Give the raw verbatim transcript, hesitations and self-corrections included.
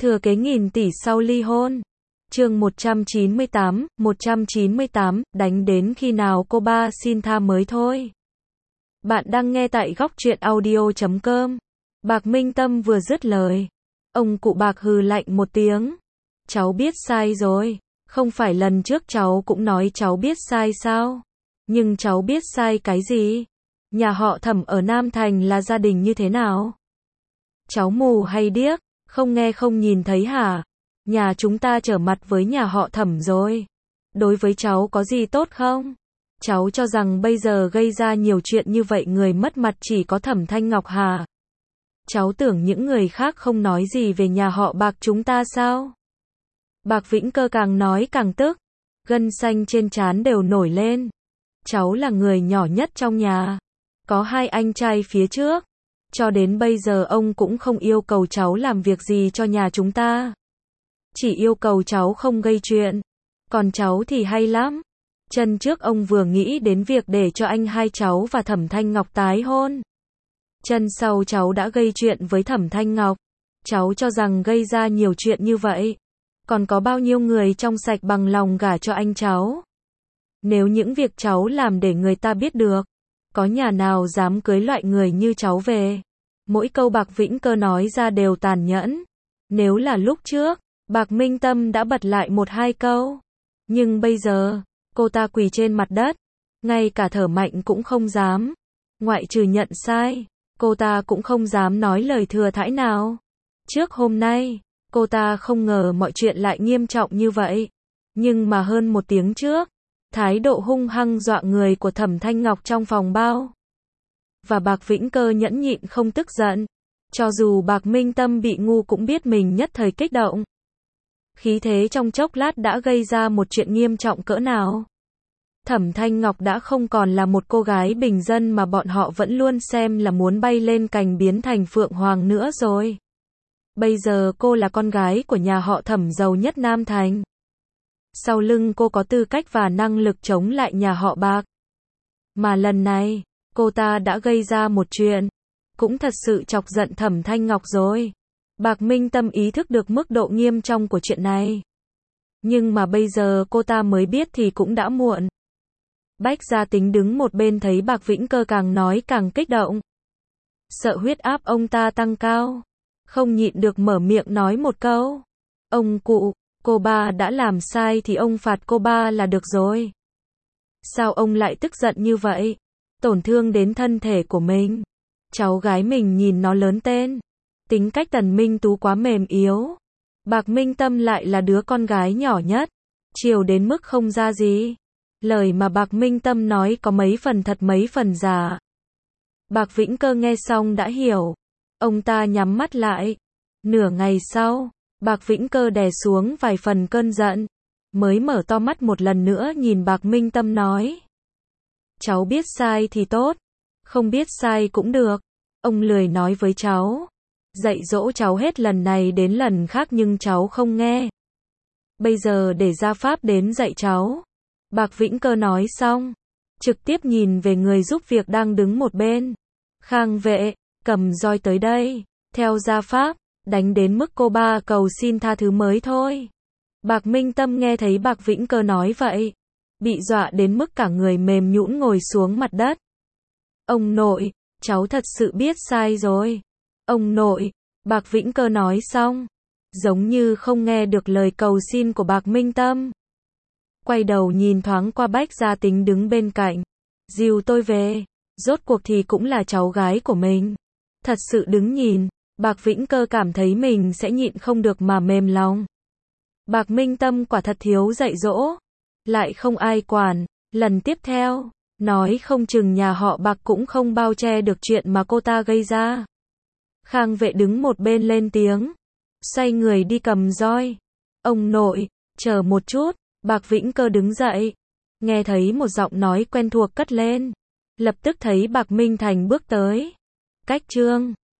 Thừa kế nghìn tỷ sau ly hôn. Chương một trăm chín mươi tám, một trăm chín mươi tám, đánh đến khi nào cô ba xin tha mới thôi. Bạn đang nghe tại góc truyện audio chấm com. Bạc Minh Tâm vừa dứt lời, ông cụ Bạc hừ lạnh một tiếng. Cháu biết sai rồi, không phải lần trước cháu cũng nói cháu biết sai sao? Nhưng cháu biết sai cái gì? Nhà họ Thẩm ở Nam Thành là gia đình như thế nào? Cháu mù hay điếc, không nghe không nhìn thấy hả? Nhà chúng ta trở mặt với nhà họ Thẩm rồi. Đối với cháu có gì tốt không? Cháu cho rằng bây giờ gây ra nhiều chuyện như vậy người mất mặt chỉ có Thẩm Thanh Ngọc hả? Cháu tưởng những người khác không nói gì về nhà họ Bạc chúng ta sao? Bạc Vĩnh Cơ càng nói càng tức, gân xanh trên trán đều nổi lên. Cháu là người nhỏ nhất trong nhà, có hai anh trai phía trước. Cho đến bây giờ ông cũng không yêu cầu cháu làm việc gì cho nhà chúng ta. Chỉ yêu cầu cháu không gây chuyện. Còn cháu thì hay lắm. Chân trước ông vừa nghĩ đến việc để cho anh hai cháu và Thẩm Thanh Ngọc tái hôn. Chân sau cháu đã gây chuyện với Thẩm Thanh Ngọc. Cháu cho rằng gây ra nhiều chuyện như vậy. Còn có bao nhiêu người trong sạch bằng lòng gả cho anh cháu? Nếu những việc cháu làm để người ta biết được, có nhà nào dám cưới loại người như cháu về? Mỗi câu Bạc Vĩnh Cơ nói ra đều tàn nhẫn. Nếu là lúc trước, Bạc Minh Tâm đã bật lại một hai câu. Nhưng bây giờ, cô ta quỳ trên mặt đất, ngay cả thở mạnh cũng không dám. Ngoại trừ nhận sai, cô ta cũng không dám nói lời thừa thãi nào. Trước hôm nay, cô ta không ngờ mọi chuyện lại nghiêm trọng như vậy. Nhưng mà hơn một tiếng trước, thái độ hung hăng dọa người của Thẩm Thanh Ngọc trong phòng bao. Và Bạc Vĩnh Cơ nhẫn nhịn không tức giận. Cho dù Bạc Minh Tâm bị ngu cũng biết mình nhất thời kích động. Khí thế trong chốc lát đã gây ra một chuyện nghiêm trọng cỡ nào. Thẩm Thanh Ngọc đã không còn là một cô gái bình dân mà bọn họ vẫn luôn xem là muốn bay lên cành biến thành phượng hoàng nữa rồi. Bây giờ cô là con gái của nhà họ Thẩm giàu nhất Nam Thành. Sau lưng cô có tư cách và năng lực chống lại nhà họ Bạc. Mà lần này, cô ta đã gây ra một chuyện, cũng thật sự chọc giận Thẩm Thanh Ngọc rồi. Bạc Minh Tâm ý thức được mức độ nghiêm trọng của chuyện này. Nhưng mà bây giờ cô ta mới biết thì cũng đã muộn. Bách Gia Tính đứng một bên thấy Bạc Vĩnh Cơ càng nói càng kích động. Sợ huyết áp ông ta tăng cao. Không nhịn được mở miệng nói một câu. Ông cụ, cô ba đã làm sai thì ông phạt cô ba là được rồi. Sao ông lại tức giận như vậy? Tổn thương đến thân thể của mình. Cháu gái mình nhìn nó lớn tên. Tính cách Tần Minh Tú quá mềm yếu. Bạc Minh Tâm lại là đứa con gái nhỏ nhất. Chiều đến mức không ra gì. Lời mà Bạc Minh Tâm nói có mấy phần thật mấy phần giả. Bạc Vĩnh Cơ nghe xong đã hiểu. Ông ta nhắm mắt lại. Nửa ngày sau, Bạc Vĩnh Cơ đè xuống vài phần cơn giận. Mới mở to mắt một lần nữa nhìn Bạc Minh Tâm nói. Cháu biết sai thì tốt. Không biết sai cũng được. Ông lười nói với cháu. Dạy dỗ cháu hết lần này đến lần khác nhưng cháu không nghe. Bây giờ để gia pháp đến dạy cháu. Bạc Vĩnh Cơ nói xong, trực tiếp nhìn về người giúp việc đang đứng một bên. Khang vệ, cầm roi tới đây. Theo gia pháp, đánh đến mức cô ba cầu xin tha thứ mới thôi. Bạc Minh Tâm nghe thấy Bạc Vĩnh Cơ nói vậy, bị dọa đến mức cả người mềm nhũn ngồi xuống mặt đất. Ông nội, cháu thật sự biết sai rồi. Ông nội, Bạc Vĩnh Cơ nói xong, giống như không nghe được lời cầu xin của Bạc Minh Tâm. Quay đầu nhìn thoáng qua Bách Gia Tính đứng bên cạnh. Dìu tôi về, rốt cuộc thì cũng là cháu gái của mình. Thật sự đứng nhìn, Bạc Vĩnh Cơ cảm thấy mình sẽ nhịn không được mà mềm lòng. Bạc Minh Tâm quả thật thiếu dạy dỗ, lại không ai quản. Lần tiếp theo, nói không chừng nhà họ Bạc cũng không bao che được chuyện mà cô ta gây ra. Khang vệ đứng một bên lên tiếng, xoay người đi cầm roi. Ông nội, chờ một chút. Bạc Vĩnh Cơ đứng dậy, nghe thấy một giọng nói quen thuộc cất lên. Lập tức thấy Bạc Minh Thành bước tới. Cách Trương